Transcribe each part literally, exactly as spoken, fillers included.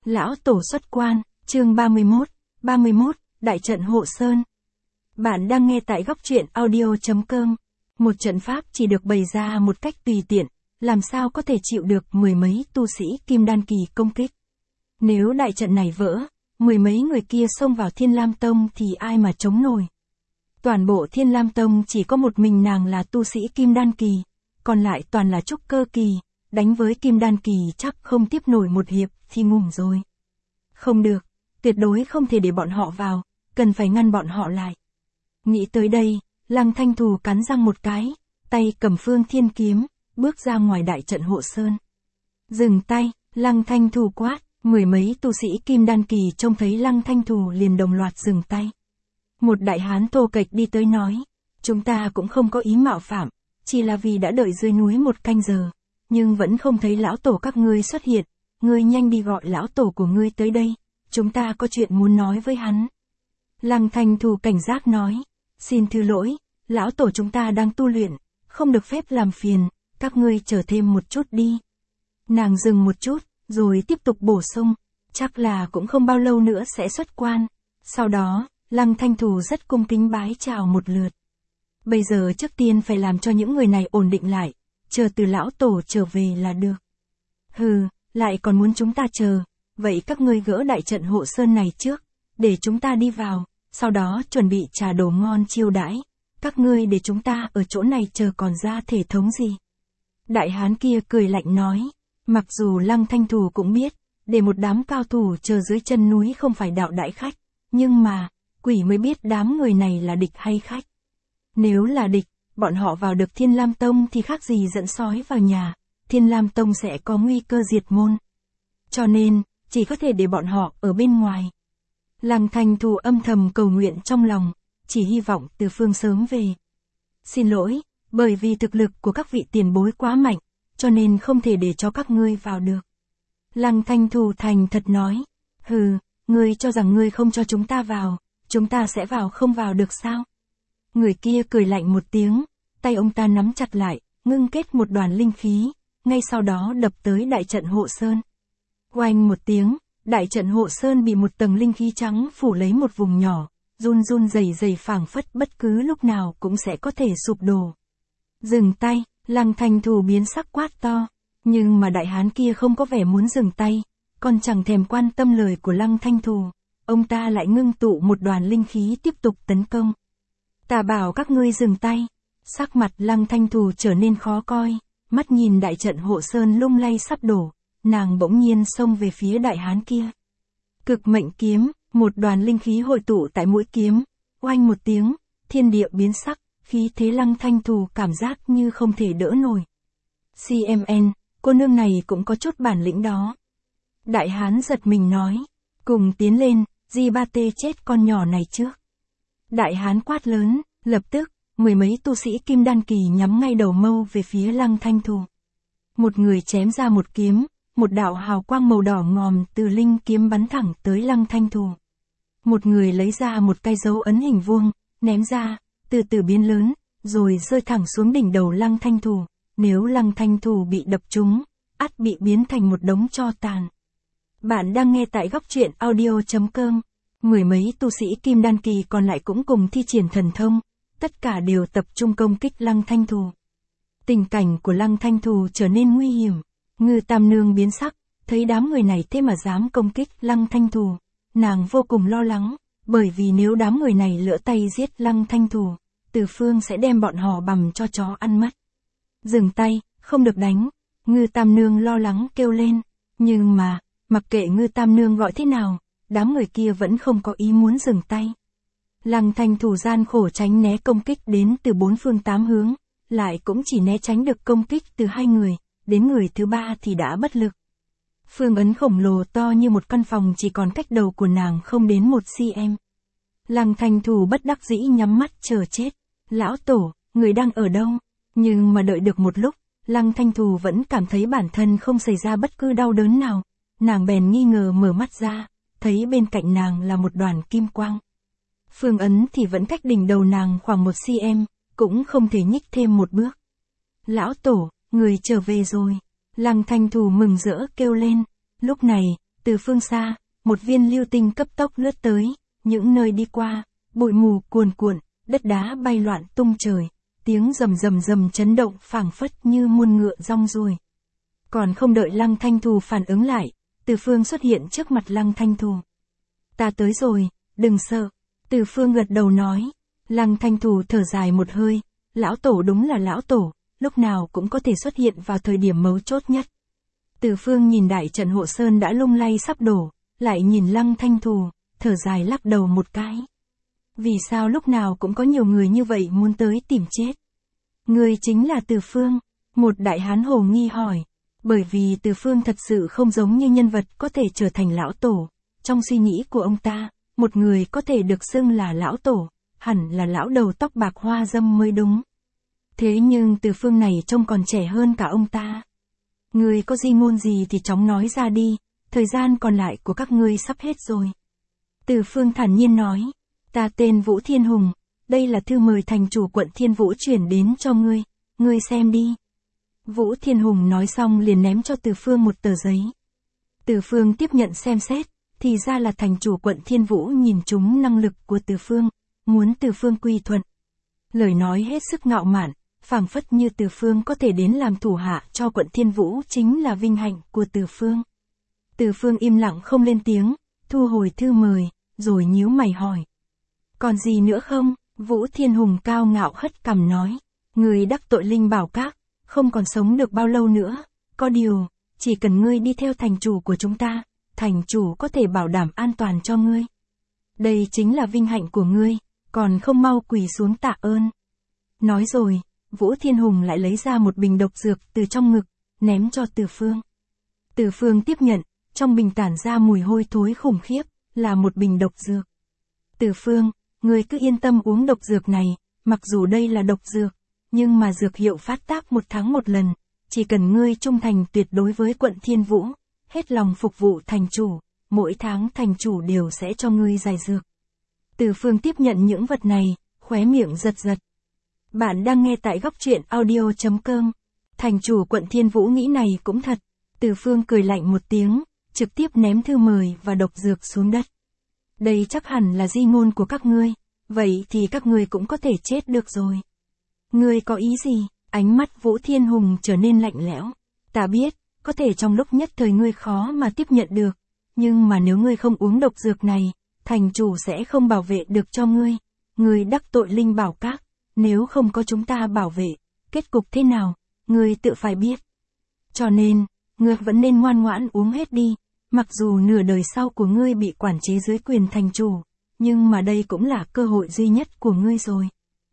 Lão Tổ xuất quan, chương ba mươi mốt, ba mươi mốt, Đại trận Hộ Sơn. Bạn đang nghe tại góc truyện audio chấm com. Một trận pháp chỉ được bày ra một cách tùy tiện, làm sao có thể chịu được mười mấy tu sĩ kim đan kỳ công kích. Nếu đại trận này vỡ, mười mấy người kia xông vào Thiên Lam Tông thì ai mà chống nổi. Toàn bộ Thiên Lam Tông chỉ có một mình nàng là tu sĩ kim đan kỳ, còn lại toàn là trúc cơ kỳ, đánh với kim đan kỳ chắc không tiếp nổi một hiệp thì ngủm rồi. Không được, tuyệt đối không thể để bọn họ vào, cần phải ngăn bọn họ lại. Nghĩ tới đây, Lăng Thanh Thù cắn răng một cái, tay cầm Phương Thiên kiếm, bước ra ngoài đại trận Hộ Sơn. Dừng tay, Lăng Thanh Thù quát, mười mấy tu sĩ kim đan kỳ trông thấy Lăng Thanh Thù liền đồng loạt dừng tay. Một đại hán thô kệch đi tới nói, chúng ta cũng không có ý mạo phạm, chỉ là vì đã đợi dưới núi một canh giờ, nhưng vẫn không thấy lão tổ các ngươi xuất hiện, ngươi nhanh đi gọi lão tổ của ngươi tới đây, chúng ta có chuyện muốn nói với hắn. Lăng Thanh Thù cảnh giác nói, xin thứ lỗi, lão tổ chúng ta đang tu luyện, không được phép làm phiền, các ngươi chờ thêm một chút đi. Nàng dừng một chút, rồi tiếp tục bổ sung, chắc là cũng không bao lâu nữa sẽ xuất quan. Sau đó, Lăng Thanh Thù rất cung kính bái chào một lượt. Bây giờ trước tiên phải làm cho những người này ổn định lại, chờ từ lão tổ trở về là được. Hừ, lại còn muốn chúng ta chờ, vậy các ngươi gỡ đại trận Hộ Sơn này trước, để chúng ta đi vào, sau đó chuẩn bị trà đồ ngon chiêu đãi, các ngươi để chúng ta ở chỗ này chờ còn ra thể thống gì. Đại hán kia cười lạnh nói, mặc dù Lăng Thanh Thù cũng biết, để một đám cao thủ chờ dưới chân núi không phải đạo đại khách, nhưng mà, quỷ mới biết đám người này là địch hay khách. Nếu là địch, bọn họ vào được Thiên Lam Tông thì khác gì dẫn sói vào nhà, Thiên Lam Tông sẽ có nguy cơ diệt môn. Cho nên, chỉ có thể để bọn họ ở bên ngoài. Lăng Thanh Thù âm thầm cầu nguyện trong lòng, chỉ hy vọng Từ Phương sớm về. Xin lỗi, bởi vì thực lực của các vị tiền bối quá mạnh, cho nên không thể để cho các ngươi vào được. Lăng Thanh Thù thành thật nói, hừ, ngươi cho rằng ngươi không cho chúng ta vào, chúng ta sẽ vào không vào được sao? Người kia cười lạnh một tiếng, tay ông ta nắm chặt lại, ngưng kết một đoàn linh khí, ngay sau đó đập tới đại trận Hộ Sơn. Oanh một tiếng, đại trận Hộ Sơn bị một tầng linh khí trắng phủ lấy một vùng nhỏ, run run rẩy rẩy phảng phất bất cứ lúc nào cũng sẽ có thể sụp đổ. Dừng tay, Lăng Thanh Thù biến sắc quát to, nhưng mà đại hán kia không có vẻ muốn dừng tay, còn chẳng thèm quan tâm lời của Lăng Thanh Thù, ông ta lại ngưng tụ một đoàn linh khí tiếp tục tấn công. Ta bảo các ngươi dừng tay. Sắc mặt Lăng Thanh Thù trở nên khó coi, mắt nhìn đại trận Hộ Sơn lung lay sắp đổ, nàng bỗng nhiên xông về phía đại hán kia. Cực mệnh kiếm, một đoàn linh khí hội tụ tại mũi kiếm, oanh một tiếng, thiên địa biến sắc, khí thế Lăng Thanh Thù cảm giác như không thể đỡ nổi. xê em en, cô nương này cũng có chút bản lĩnh đó. Đại hán giật mình nói, cùng tiến lên, di ba tê chết con nhỏ này trước. Đại hán quát lớn, lập tức, mười mấy tu sĩ kim đan kỳ nhắm ngay đầu mâu về phía Lăng Thanh Thù. Một người chém ra một kiếm, một đạo hào quang màu đỏ ngòm từ linh kiếm bắn thẳng tới Lăng Thanh Thù. Một người lấy ra một cây dấu ấn hình vuông, ném ra, từ từ biến lớn, rồi rơi thẳng xuống đỉnh đầu Lăng Thanh Thù. Nếu Lăng Thanh Thù bị đập trúng, ắt bị biến thành một đống tro tàn. Bạn đang nghe tại góc truyện audio chấm com. Mười mấy tu sĩ kim đan kỳ còn lại cũng cùng thi triển thần thông, tất cả đều tập trung công kích Lăng Thanh Thù. Tình cảnh của Lăng Thanh Thù trở nên nguy hiểm, Ngư Tam Nương biến sắc, thấy đám người này thế mà dám công kích Lăng Thanh Thù, nàng vô cùng lo lắng, bởi vì nếu đám người này lỡ tay giết Lăng Thanh Thù, Từ Phương sẽ đem bọn họ bằm cho chó ăn mất. Dừng tay, không được đánh, Ngư Tam Nương lo lắng kêu lên, nhưng mà, mặc kệ Ngư Tam Nương gọi thế nào, đám người kia vẫn không có ý muốn dừng tay. Lăng Thanh Thù gian khổ tránh né công kích đến từ bốn phương tám hướng, lại cũng chỉ né tránh được công kích từ hai người, đến người thứ ba thì đã bất lực. Phương ấn khổng lồ to như một căn phòng chỉ còn cách đầu của nàng không đến một cm. Lăng Thanh Thù bất đắc dĩ nhắm mắt chờ chết. Lão tổ, người đang ở đâu? Nhưng mà đợi được một lúc, Lăng Thanh Thù vẫn cảm thấy bản thân không xảy ra bất cứ đau đớn nào. Nàng bèn nghi ngờ mở mắt ra, thấy bên cạnh nàng là một đoàn kim quang. Phương ấn thì vẫn cách đỉnh đầu nàng khoảng một cm, cũng không thể nhích thêm một bước. Lão tổ, người trở về rồi. Lăng Thanh Thù mừng rỡ kêu lên. Lúc này, Từ phương xa, một viên lưu tinh cấp tốc lướt tới, những nơi đi qua, bụi mù cuồn cuộn, đất đá bay loạn tung trời, tiếng rầm rầm rầm chấn động phảng phất như muôn ngựa rong ruổi. Còn không đợi Lăng Thanh Thù phản ứng lại, Từ Phương xuất hiện trước mặt Lăng Thanh Thù. Ta tới rồi, đừng sợ. Từ Phương gật đầu nói. Lăng Thanh Thù thở dài một hơi, lão tổ đúng là lão tổ, lúc nào cũng có thể xuất hiện vào thời điểm mấu chốt nhất. Từ Phương nhìn đại trận hộ sơn đã lung lay sắp đổ, lại nhìn Lăng Thanh Thù, thở dài lắc đầu một cái. Vì sao lúc nào cũng có nhiều người như vậy muốn tới tìm chết? Người chính là Từ Phương, một đại hán hồ nghi hỏi. Bởi vì Từ Phương thật sự không giống như nhân vật có thể trở thành lão tổ. Trong suy nghĩ của ông ta, một người có thể được xưng là lão tổ, hẳn là lão đầu tóc bạc hoa dâm mới đúng. Thế nhưng Từ Phương này trông còn trẻ hơn cả ông ta. Người có di ngôn gì thì chóng nói ra đi, thời gian còn lại của các ngươi sắp hết rồi. Từ Phương thản nhiên nói, ta tên Vũ Thiên Hùng, đây là thư mời thành chủ quận Thiên Vũ chuyển đến cho ngươi, ngươi xem đi. Vũ Thiên Hùng nói xong liền ném cho Từ Phương một tờ giấy. Từ Phương tiếp nhận xem xét, thì ra là thành chủ quận Thiên Vũ nhìn trúng năng lực của Từ Phương, muốn Từ Phương quy thuận. Lời nói hết sức ngạo mạn, phảng phất như Từ Phương có thể đến làm thủ hạ cho quận Thiên Vũ chính là vinh hạnh của Từ Phương. Từ Phương im lặng không lên tiếng, thu hồi thư mời, rồi nhíu mày hỏi. Còn gì nữa không? Vũ Thiên Hùng cao ngạo hất cằm nói. Người đắc tội Linh Bảo Các, không còn sống được bao lâu nữa. Có điều, chỉ cần ngươi đi theo thành chủ của chúng ta, thành chủ có thể bảo đảm an toàn cho ngươi. Đây chính là vinh hạnh của ngươi, còn không mau quỳ xuống tạ ơn. Nói rồi, Vũ Thiên Hùng lại lấy ra một bình độc dược từ trong ngực, ném cho Từ Phương. Từ Phương tiếp nhận, trong bình tản ra mùi hôi thối khủng khiếp, là một bình độc dược. Từ Phương, ngươi cứ yên tâm uống độc dược này, mặc dù đây là độc dược, nhưng mà dược hiệu phát tác một tháng một lần, chỉ cần ngươi trung thành tuyệt đối với quận Thiên Vũ, hết lòng phục vụ thành chủ, mỗi tháng thành chủ đều sẽ cho ngươi giải dược. Từ Phương tiếp nhận những vật này, khóe miệng giật giật. Bạn đang nghe tại góc truyện audio chấm com. Thành chủ quận Thiên Vũ nghĩ này cũng thật. Từ Phương cười lạnh một tiếng, trực tiếp ném thư mời và độc dược xuống đất. Đây chắc hẳn là di ngôn của các ngươi, vậy thì các ngươi cũng có thể chết được rồi. Ngươi có ý gì? Ánh mắt Vũ Thiên Hùng trở nên lạnh lẽo. Ta biết, có thể trong lúc nhất thời ngươi khó mà tiếp nhận được, nhưng mà nếu ngươi không uống độc dược này, thành chủ sẽ không bảo vệ được cho ngươi. Ngươi đắc tội Linh Bảo Các, nếu không có chúng ta bảo vệ, kết cục thế nào, ngươi tự phải biết. Cho nên, ngươi vẫn nên ngoan ngoãn uống hết đi, mặc dù nửa đời sau của ngươi bị quản chế dưới quyền thành chủ, nhưng mà đây cũng là cơ hội duy nhất của ngươi rồi.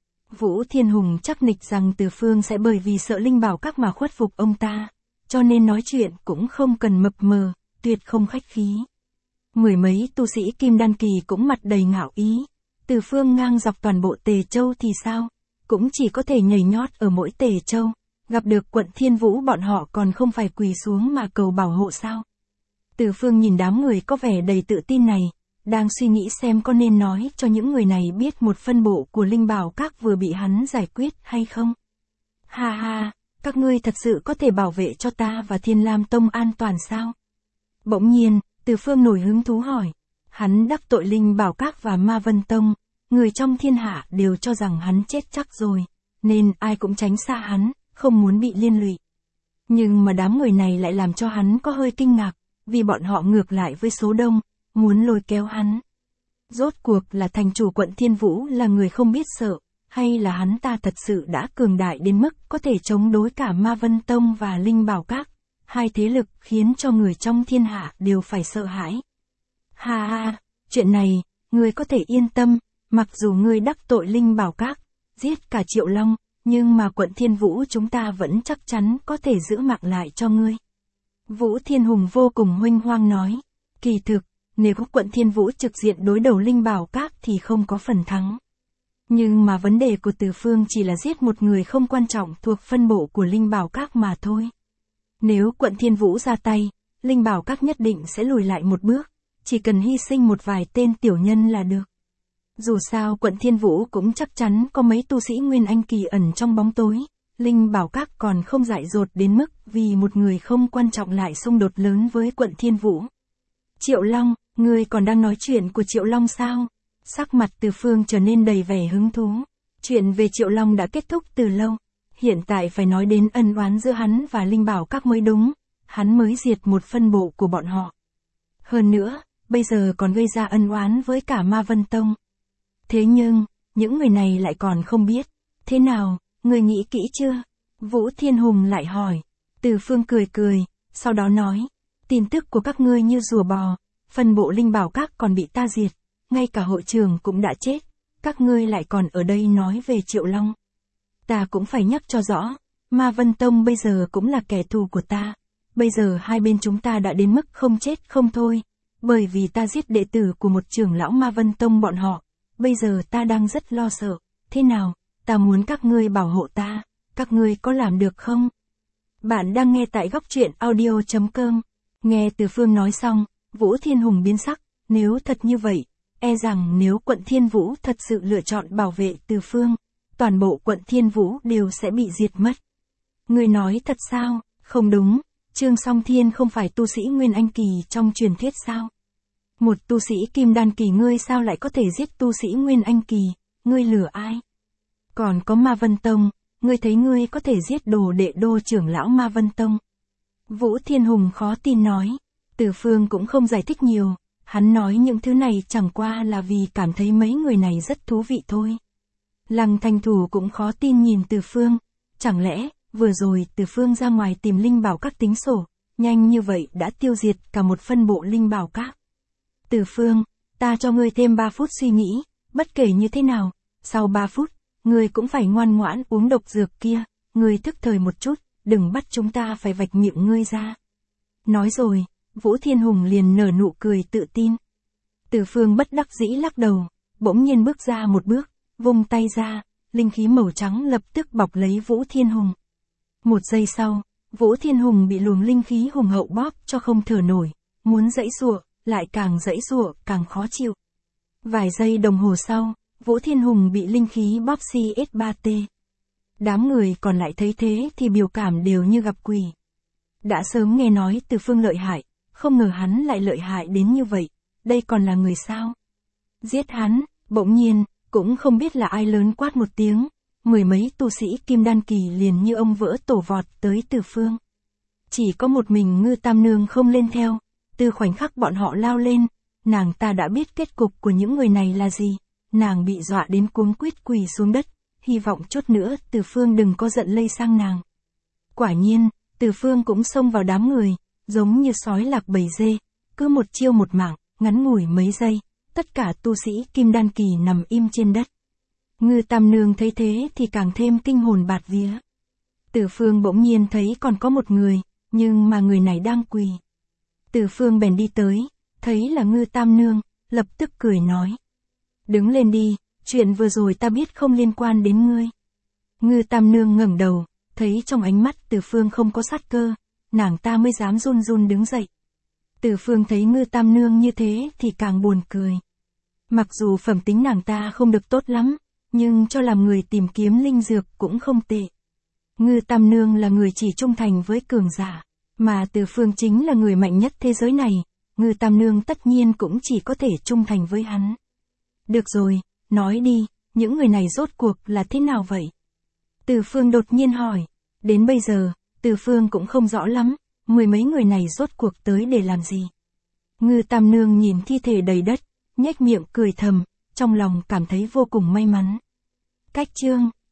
Vũ Thiên Hùng chắc nịch rằng Từ Phương sẽ bởi vì sợ Linh Bảo Các mà khuất phục ông ta, cho nên nói chuyện cũng không cần mập mờ, tuyệt không khách khí. Mười mấy tu sĩ Kim Đan Kỳ cũng mặt đầy ngạo ý. Từ Phương ngang dọc toàn bộ Tề Châu thì sao? Cũng chỉ có thể nhảy nhót ở mỗi Tề Châu, gặp được quận Thiên Vũ bọn họ còn không phải quỳ xuống mà cầu bảo hộ sao? Từ Phương nhìn đám người có vẻ đầy tự tin này, đang suy nghĩ xem có nên nói cho những người này biết một phân bộ của Linh Bảo Các vừa bị hắn giải quyết hay không. Ha ha, các ngươi thật sự có thể bảo vệ cho ta và Thiên Lam Tông an toàn sao? Bỗng nhiên, Từ Phương nổi hứng thú hỏi. Hắn đắc tội Linh Bảo Các và Ma Vân Tông, người trong thiên hạ đều cho rằng hắn chết chắc rồi, nên ai cũng tránh xa hắn, không muốn bị liên lụy. Nhưng mà đám người này lại làm cho hắn có hơi kinh ngạc, vì bọn họ ngược lại với số đông, muốn lôi kéo hắn. Rốt cuộc là thành chủ quận Thiên Vũ là người không biết sợ, hay là hắn ta thật sự đã cường đại đến mức có thể chống đối cả Ma Vân Tông và Linh Bảo Các, hai thế lực khiến cho người trong thiên hạ đều phải sợ hãi. Ha ha, chuyện này, ngươi có thể yên tâm, mặc dù ngươi đắc tội Linh Bảo Các, giết cả Triệu Long, nhưng mà quận Thiên Vũ chúng ta vẫn chắc chắn có thể giữ mạng lại cho ngươi. Vũ Thiên Hùng vô cùng huênh hoang nói, kỳ thực, nếu quận Thiên Vũ trực diện đối đầu Linh Bảo Các thì không có phần thắng. Nhưng mà vấn đề của Từ Phương chỉ là giết một người không quan trọng thuộc phân bộ của Linh Bảo Các mà thôi. Nếu quận Thiên Vũ ra tay, Linh Bảo Các nhất định sẽ lùi lại một bước, chỉ cần hy sinh một vài tên tiểu nhân là được. Dù sao quận Thiên Vũ cũng chắc chắn có mấy tu sĩ Nguyên Anh Kỳ ẩn trong bóng tối, Linh Bảo Các còn không dại dột đến mức vì một người không quan trọng lại xung đột lớn với quận Thiên Vũ. Triệu Long, ngươi còn đang nói chuyện của Triệu Long sao? Sắc mặt Từ Phương trở nên đầy vẻ hứng thú. Chuyện về Triệu Long đã kết thúc từ lâu. Hiện tại phải nói đến ân oán giữa hắn và Linh Bảo Các mới đúng. Hắn mới diệt một phân bộ của bọn họ. Hơn nữa, bây giờ còn gây ra ân oán với cả Ma Vân Tông. Thế nhưng, những người này lại còn không biết. Thế nào, ngươi nghĩ kỹ chưa? Vũ Thiên Hùng lại hỏi. Từ Phương cười cười, sau đó nói. Tin tức của các ngươi như rùa bò, phân bộ Linh Bảo Các còn bị ta diệt, ngay cả hội trưởng cũng đã chết, các ngươi lại còn ở đây nói về Triệu Long. Ta cũng phải nhắc cho rõ, Ma Vân Tông bây giờ cũng là kẻ thù của ta, bây giờ hai bên chúng ta đã đến mức không chết không thôi, bởi vì ta giết đệ tử của một trưởng lão Ma Vân Tông bọn họ, bây giờ ta đang rất lo sợ, thế nào, ta muốn các ngươi bảo hộ ta, các ngươi có làm được không? Bạn đang nghe tại góc truyện audio chấm com. Nghe Từ Phương nói xong, Vũ Thiên Hùng biến sắc, nếu thật như vậy, e rằng nếu quận Thiên Vũ thật sự lựa chọn bảo vệ Từ Phương, toàn bộ quận Thiên Vũ đều sẽ bị diệt mất. Ngươi nói thật sao? Không đúng, Trương Song Thiên không phải tu sĩ Nguyên Anh Kỳ trong truyền thuyết sao? Một tu sĩ Kim Đan Kỳ ngươi sao lại có thể giết tu sĩ Nguyên Anh Kỳ, ngươi lừa ai? Còn có Ma Vân Tông, ngươi thấy ngươi có thể giết đồ đệ đô trưởng lão Ma Vân Tông? Vũ Thiên Hùng khó tin nói. Từ Phương cũng không giải thích nhiều, hắn nói những thứ này chẳng qua là vì cảm thấy mấy người này rất thú vị thôi. Lăng Thanh Thủ cũng khó tin nhìn Từ Phương, chẳng lẽ, vừa rồi Từ Phương ra ngoài tìm Linh Bảo Các tính sổ, nhanh như vậy đã tiêu diệt cả một phân bộ Linh Bảo Các. Từ Phương, ta cho ngươi thêm ba phút suy nghĩ, bất kể như thế nào, sau ba phút, ngươi cũng phải ngoan ngoãn uống độc dược kia, ngươi thức thời một chút, đừng bắt chúng ta phải vạch miệng ngươi ra. Nói rồi, Vũ Thiên Hùng liền nở nụ cười tự tin. Từ Phương bất đắc dĩ lắc đầu, bỗng nhiên bước ra một bước, vung tay ra, linh khí màu trắng lập tức bọc lấy Vũ Thiên Hùng. Một giây sau, Vũ Thiên Hùng bị luồng linh khí hùng hậu bóp cho không thở nổi, muốn giãy giụa, lại càng giãy giụa càng khó chịu. Vài giây đồng hồ sau, Vũ Thiên Hùng bị linh khí bóp xê ét ba tê. Đám người còn lại thấy thế thì biểu cảm đều như gặp quỷ. Đã sớm nghe nói Từ Phương lợi hại, không ngờ hắn lại lợi hại đến như vậy, đây còn là người sao? Giết hắn, bỗng nhiên, cũng không biết là ai lớn quát một tiếng, mười mấy tu sĩ Kim Đan Kỳ liền như ông vỡ tổ vọt tới Từ Phương. Chỉ có một mình Ngư Tam Nương không lên theo, từ khoảnh khắc bọn họ lao lên, nàng ta đã biết kết cục của những người này là gì, nàng bị dọa đến cuống quýt quỳ xuống đất, hy vọng chút nữa Từ Phương đừng có giận lây sang nàng. Quả nhiên, Từ Phương cũng xông vào đám người, giống như sói lạc bầy dê, cứ một chiêu một mạng, ngắn ngủi mấy giây, tất cả tu sĩ Kim Đan Kỳ nằm im trên đất. Ngư Tam Nương thấy thế thì càng thêm kinh hồn bạt vía. Từ Phương bỗng nhiên thấy còn có một người, nhưng mà người này đang quỳ. Từ Phương bèn đi tới, thấy là Ngư Tam Nương, lập tức cười nói. Đứng lên đi, chuyện vừa rồi ta biết không liên quan đến ngươi. Ngư Tam Nương ngẩng đầu, thấy trong ánh mắt Từ Phương không có sát cơ, nàng ta mới dám run run đứng dậy. Từ Phương thấy Ngư Tam Nương như thế thì càng buồn cười. Mặc dù phẩm tính nàng ta không được tốt lắm, nhưng cho làm người tìm kiếm linh dược cũng không tệ. Ngư Tam Nương là người chỉ trung thành với cường giả, mà Từ Phương chính là người mạnh nhất thế giới này, Ngư Tam Nương tất nhiên cũng chỉ có thể trung thành với hắn. Được rồi, nói đi, những người này rốt cuộc là thế nào vậy? Từ Phương đột nhiên hỏi, đến bây giờ, Từ Phương cũng không rõ lắm, mười mấy người này rốt cuộc tới để làm gì? Ngư Tam Nương nhìn thi thể đầy đất, nhếch miệng cười thầm, trong lòng cảm thấy vô cùng may mắn. Cách chương